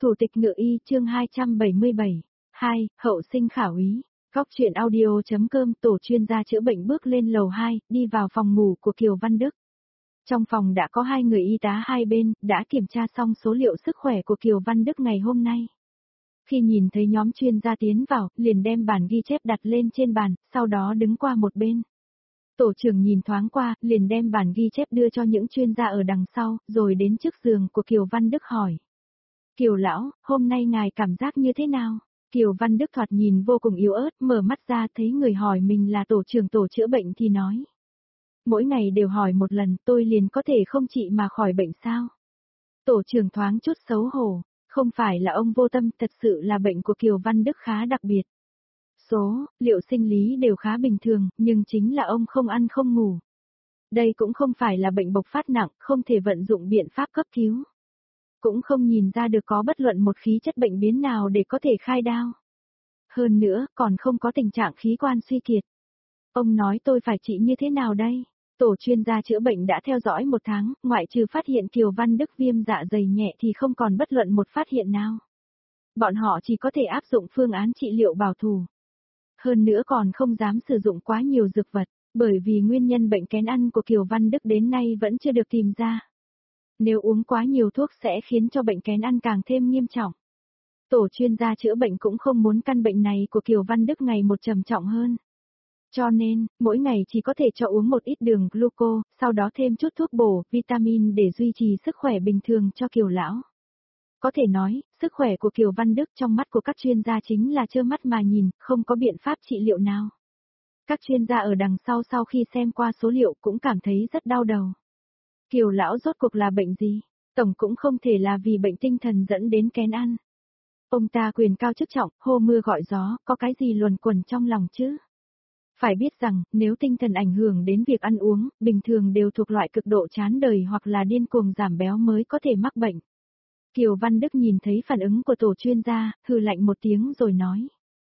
Thủ tịch Ngự y chương 277. 2. Hậu sinh khảo úy. Góc truyện audio.com. Tổ chuyên gia chữa bệnh bước lên lầu 2, đi vào phòng ngủ của Kiều Văn Đức. Trong phòng đã có hai người y tá hai bên, đã kiểm tra xong số liệu sức khỏe của Kiều Văn Đức ngày hôm nay. Khi nhìn thấy nhóm chuyên gia tiến vào, liền đem bản ghi chép đặt lên trên bàn, sau đó đứng qua một bên. Tổ trưởng nhìn thoáng qua, liền đem bản ghi chép đưa cho những chuyên gia ở đằng sau, rồi đến trước giường của Kiều Văn Đức hỏi. Kiều lão, hôm nay ngài cảm giác như thế nào? Kiều Văn Đức thoạt nhìn vô cùng yếu ớt, mở mắt ra thấy người hỏi mình là tổ trưởng tổ chữa bệnh thì nói. Mỗi ngày đều hỏi một lần, tôi liền có thể không trị mà khỏi bệnh sao? Tổ trưởng thoáng chút xấu hổ, không phải là ông vô tâm, thật sự là bệnh của Kiều Văn Đức khá đặc biệt. Liệu sinh lý đều khá bình thường, nhưng chính là ông không ăn không ngủ. Đây cũng không phải là bệnh bộc phát nặng, không thể vận dụng biện pháp cấp cứu. Cũng không nhìn ra được có bất luận một khí chất bệnh biến nào để có thể khai đao. Hơn nữa, còn không có tình trạng khí quan suy kiệt. Ông nói tôi phải trị như thế nào đây? Tổ chuyên gia chữa bệnh đã theo dõi một tháng, ngoại trừ phát hiện Kiều Văn Đức viêm dạ dày nhẹ thì không còn bất luận một phát hiện nào. Bọn họ chỉ có thể áp dụng phương án trị liệu bảo thủ. Hơn nữa còn không dám sử dụng quá nhiều dược vật, bởi vì nguyên nhân bệnh kén ăn của Kiều Văn Đức đến nay vẫn chưa được tìm ra. Nếu uống quá nhiều thuốc sẽ khiến cho bệnh kén ăn càng thêm nghiêm trọng. Tổ chuyên gia chữa bệnh cũng không muốn căn bệnh này của Kiều Văn Đức ngày một trầm trọng hơn. Cho nên, mỗi ngày chỉ có thể cho uống một ít đường gluco, sau đó thêm chút thuốc bổ, vitamin để duy trì sức khỏe bình thường cho Kiều lão. Có thể nói, sức khỏe của Kiều Văn Đức trong mắt của các chuyên gia chính là trơ mắt mà nhìn, không có biện pháp trị liệu nào. Các chuyên gia ở đằng sau khi xem qua số liệu cũng cảm thấy rất đau đầu. Kiều lão rốt cuộc là bệnh gì? Tổng cũng không thể là vì bệnh tinh thần dẫn đến kén ăn. Ông ta quyền cao chức trọng, hô mưa gọi gió, có cái gì luẩn quẩn trong lòng chứ? Phải biết rằng, nếu tinh thần ảnh hưởng đến việc ăn uống, bình thường đều thuộc loại cực độ chán đời hoặc là điên cuồng giảm béo mới có thể mắc bệnh. Kiều Văn Đức nhìn thấy phản ứng của tổ chuyên gia, hừ lạnh một tiếng rồi nói.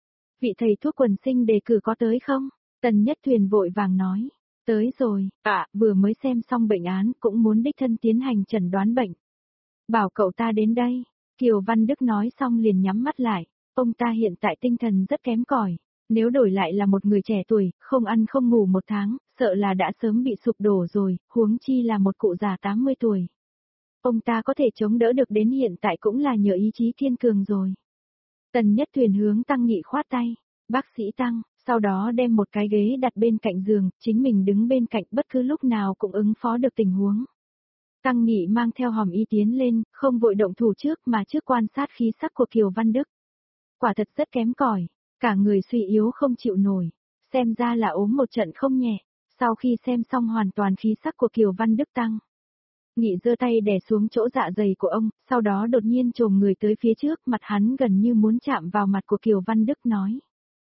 Vị thầy thuốc quần sinh đề cử có tới không? Tần Nhất Thuyền vội vàng nói. Tới rồi, vừa mới xem xong bệnh án cũng muốn đích thân tiến hành chẩn đoán bệnh. Bảo cậu ta đến đây. Kiều Văn Đức nói xong liền nhắm mắt lại. Ông ta hiện tại tinh thần rất kém cỏi. Nếu đổi lại là một người trẻ tuổi, không ăn không ngủ một tháng, sợ là đã sớm bị sụp đổ rồi, huống chi là một cụ già 80 tuổi. Ông ta có thể chống đỡ được đến hiện tại cũng là nhờ ý chí kiên cường rồi. Tần Nhất Thuyền hướng Tăng Nghị khoát tay. Bác sĩ Tăng, sau đó đem một cái ghế đặt bên cạnh giường, chính mình đứng bên cạnh bất cứ lúc nào cũng ứng phó được tình huống. Tăng Nghị mang theo hòm y tiến lên, không vội động thủ trước mà trước quan sát khí sắc của Kiều Văn Đức. Quả thật rất kém cỏi, cả người suy yếu không chịu nổi, xem ra là ốm một trận không nhẹ. Sau khi xem xong hoàn toàn khí sắc của Kiều Văn Đức Tăng Nghị giơ tay đè xuống chỗ dạ dày của ông, sau đó đột nhiên chồm người tới phía trước, mặt hắn gần như muốn chạm vào mặt của Kiều Văn Đức nói.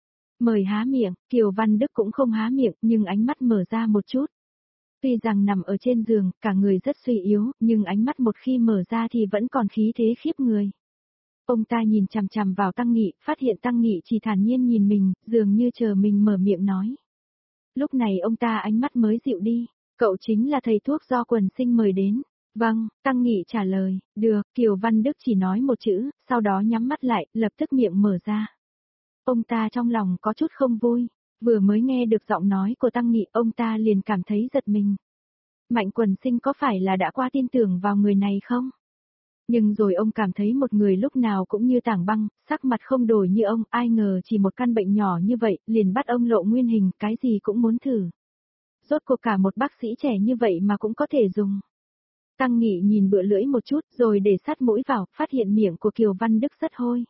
Mời há miệng, Kiều Văn Đức cũng không há miệng, nhưng ánh mắt mở ra một chút. Tuy rằng nằm ở trên giường, cả người rất suy yếu, nhưng ánh mắt một khi mở ra thì vẫn còn khí thế khiếp người. Ông ta nhìn chằm chằm vào Tăng Nghị, phát hiện Tăng Nghị chỉ thản nhiên nhìn mình, dường như chờ mình mở miệng nói. Lúc này ông ta ánh mắt mới dịu đi. Cậu chính là thầy thuốc do quần sinh mời đến. Vâng, Tăng Nghị trả lời. Được, Kiều Văn Đức chỉ nói một chữ, sau đó nhắm mắt lại, lập tức miệng mở ra. Ông ta trong lòng có chút không vui. Vừa mới nghe được giọng nói của Tăng Nghị, ông ta liền cảm thấy giật mình. Mạnh quần sinh có phải là đã qua tin tưởng vào người này không? Nhưng rồi ông cảm thấy một người lúc nào cũng như tảng băng, sắc mặt không đổi như ông, ai ngờ chỉ một căn bệnh nhỏ như vậy, liền bắt ông lộ nguyên hình, cái gì cũng muốn thử. Rốt cuộc cả một bác sĩ trẻ như vậy mà cũng có thể dùng. Tăng Nghị nhìn bựa lưỡi một chút rồi để sát mũi vào, phát hiện miệng của Kiều Văn Đức rất hôi.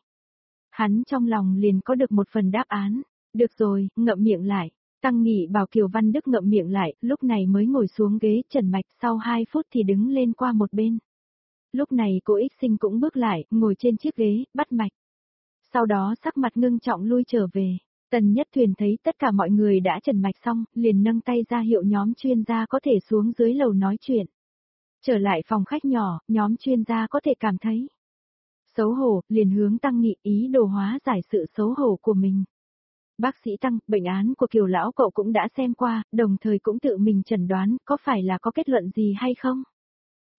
Hắn trong lòng liền có được một phần đáp án. Được rồi, ngậm miệng lại. Tăng Nghị bảo Kiều Văn Đức ngậm miệng lại, lúc này mới ngồi xuống ghế trần mạch, sau 2 phút thì đứng lên qua một bên. Lúc này cô Ích Sinh cũng bước lại, ngồi trên chiếc ghế, bắt mạch. Sau đó sắc mặt ngưng trọng lui trở về. Tần Nhất Thuyền thấy tất cả mọi người đã trần mạch xong, liền nâng tay ra hiệu nhóm chuyên gia có thể xuống dưới lầu nói chuyện. Trở lại phòng khách nhỏ, nhóm chuyên gia có thể cảm thấy xấu hổ, liền hướng Tăng Nghị ý đồ hóa giải sự xấu hổ của mình. Bác sĩ Tăng, bệnh án của Kiều lão cậu cũng đã xem qua, đồng thời cũng tự mình chẩn đoán, có phải là có kết luận gì hay không?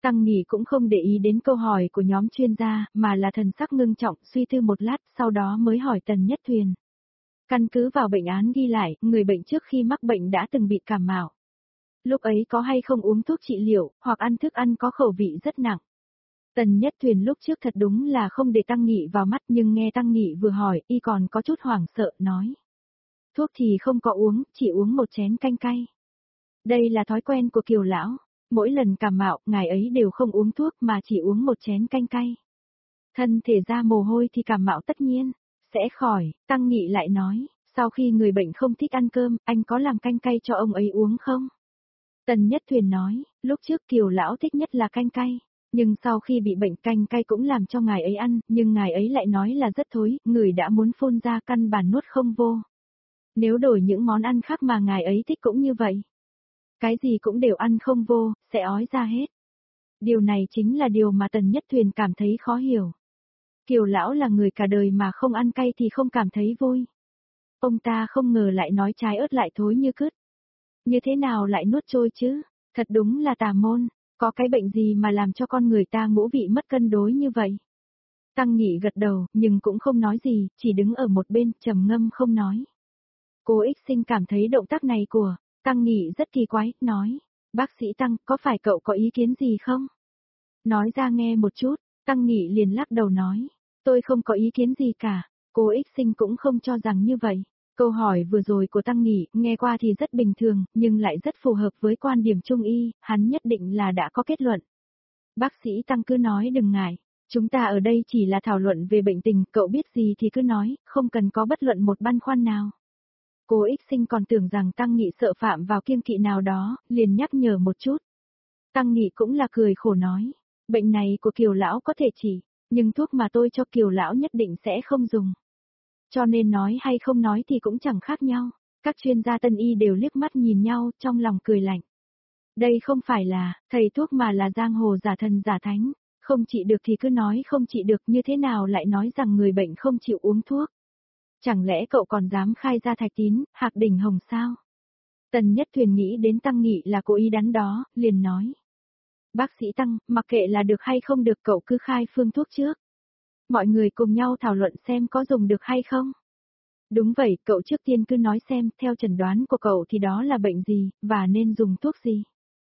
Tăng Nghị cũng không để ý đến câu hỏi của nhóm chuyên gia, mà là thần sắc ngưng trọng suy tư một lát, sau đó mới hỏi Tần Nhất Thuyền. Căn cứ vào bệnh án ghi lại, người bệnh trước khi mắc bệnh đã từng bị cảm mạo. Lúc ấy có hay không uống thuốc trị liệu, hoặc ăn thức ăn có khẩu vị rất nặng. Tần Nhất Thuyền lúc trước thật đúng là không để Tăng Nghị vào mắt, nhưng nghe Tăng Nghị vừa hỏi, y còn có chút hoảng sợ, nói. Thuốc thì không có uống, chỉ uống một chén canh cay. Đây là thói quen của Kiều lão, mỗi lần cảm mạo, ngài ấy đều không uống thuốc mà chỉ uống một chén canh cay. Thân thể ra mồ hôi thì cảm mạo tất nhiên sẽ khỏi. Tăng Nghị lại nói, sau khi người bệnh không thích ăn cơm, anh có làm canh cay cho ông ấy uống không? Tần Nhất Thuyền nói, lúc trước Kiều lão thích nhất là canh cay, nhưng sau khi bị bệnh canh cay cũng làm cho ngài ấy ăn, nhưng ngài ấy lại nói là rất thối, người đã muốn phun ra căn bản nuốt không vô. Nếu đổi những món ăn khác mà ngài ấy thích cũng như vậy. Cái gì cũng đều ăn không vô, sẽ ói ra hết. Điều này chính là điều mà Tần Nhất Thuyền cảm thấy khó hiểu. Kiều lão là người cả đời mà không ăn cay thì không cảm thấy vui. Ông ta không ngờ lại nói trái ớt lại thối như cứt. Như thế nào lại nuốt trôi chứ? Thật đúng là tà môn, có cái bệnh gì mà làm cho con người ta ngũ vị mất cân đối như vậy? Tăng Nghị gật đầu, nhưng cũng không nói gì, chỉ đứng ở một bên, trầm ngâm không nói. Cô Ích Sinh cảm thấy động tác này của Tăng Nghị rất kỳ quái, nói, bác sĩ Tăng, có phải cậu có ý kiến gì không? Nói ra nghe một chút, Tăng Nghị liền lắc đầu nói, tôi không có ý kiến gì cả, cô Ích Sinh cũng không cho rằng như vậy. Câu hỏi vừa rồi của Tăng Nghị, nghe qua thì rất bình thường, nhưng lại rất phù hợp với quan điểm Trung y, hắn nhất định là đã có kết luận. Bác sĩ Tăng cứ nói đừng ngại, chúng ta ở đây chỉ là thảo luận về bệnh tình, cậu biết gì thì cứ nói, không cần có bất luận một băn khoăn nào. Cô Ích Sinh còn tưởng rằng Tăng Nghị sợ phạm vào kiêng kỵ nào đó, liền nhắc nhở một chút. Tăng Nghị cũng là cười khổ nói, bệnh này của Kiều lão có thể chỉ, nhưng thuốc mà tôi cho Kiều lão nhất định sẽ không dùng. Cho nên nói hay không nói thì cũng chẳng khác nhau. Các chuyên gia Tân y đều liếc mắt nhìn nhau, trong lòng cười lạnh. Đây không phải là thầy thuốc mà là giang hồ giả thần giả thánh, không trị được thì cứ nói không trị được, như thế nào lại nói rằng người bệnh không chịu uống thuốc. Chẳng lẽ cậu còn dám khai ra Thạch Tín, Hạc Đỉnh Hồng sao? Tần Nhất Thuyền nghĩ đến Tăng Nghị là cố ý đắn đó, liền nói. Bác sĩ Tăng, mặc kệ là được hay không được, cậu cứ khai phương thuốc trước. Mọi người cùng nhau thảo luận xem có dùng được hay không. Đúng vậy, cậu trước tiên cứ nói xem, theo chẩn đoán của cậu thì đó là bệnh gì, và nên dùng thuốc gì.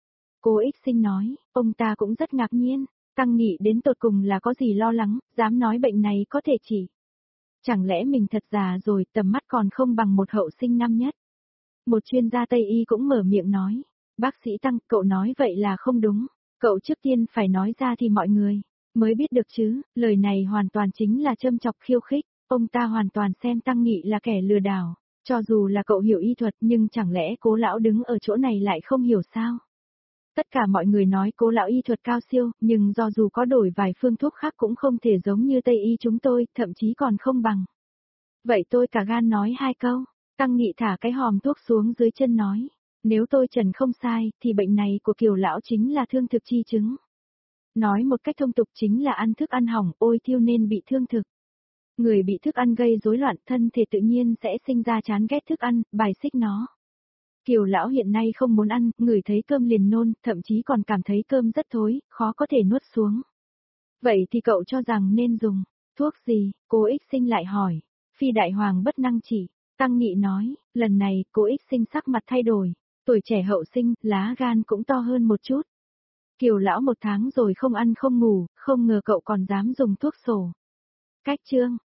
Cô Ích Sinh nói, ông ta cũng rất ngạc nhiên, Tăng Nghị đến tột cùng là có gì lo lắng, dám nói bệnh này có thể chỉ. Chẳng lẽ mình thật già rồi, tầm mắt còn không bằng một hậu sinh năm nhất. Một chuyên gia Tây y cũng mở miệng nói, bác sĩ Tăng, cậu nói vậy là không đúng, cậu trước tiên phải nói ra thì mọi người mới biết được chứ, lời này hoàn toàn chính là châm chọc khiêu khích, ông ta hoàn toàn xem Tăng Nghị là kẻ lừa đảo, cho dù là cậu hiểu y thuật nhưng chẳng lẽ Cố lão đứng ở chỗ này lại không hiểu sao? Tất cả mọi người nói Cố lão y thuật cao siêu, nhưng do dù có đổi vài phương thuốc khác cũng không thể giống như Tây y chúng tôi, thậm chí còn không bằng. Vậy tôi cả gan nói hai câu, Tăng Nghị thả cái hòm thuốc xuống dưới chân nói, nếu tôi trần không sai, thì bệnh này của Kiều lão chính là thương thực chi chứng. Nói một cách thông tục chính là ăn thức ăn hỏng, ôi thiêu nên bị thương thực. Người bị thức ăn gây rối loạn, thân thể tự nhiên sẽ sinh ra chán ghét thức ăn, bài xích nó. Kiều lão hiện nay không muốn ăn, ngửi thấy cơm liền nôn, thậm chí còn cảm thấy cơm rất thối, khó có thể nuốt xuống. Vậy thì cậu cho rằng nên dùng thuốc gì? Cô Ích Sinh lại hỏi. Phi đại hoàng bất năng chỉ. Tăng Nghị nói, lần này cô Ích Sinh sắc mặt thay đổi. Tuổi trẻ hậu sinh, lá gan cũng to hơn một chút. Kiều lão 1 tháng rồi không ăn không ngủ, không ngờ cậu còn dám dùng thuốc sổ. Cách chương.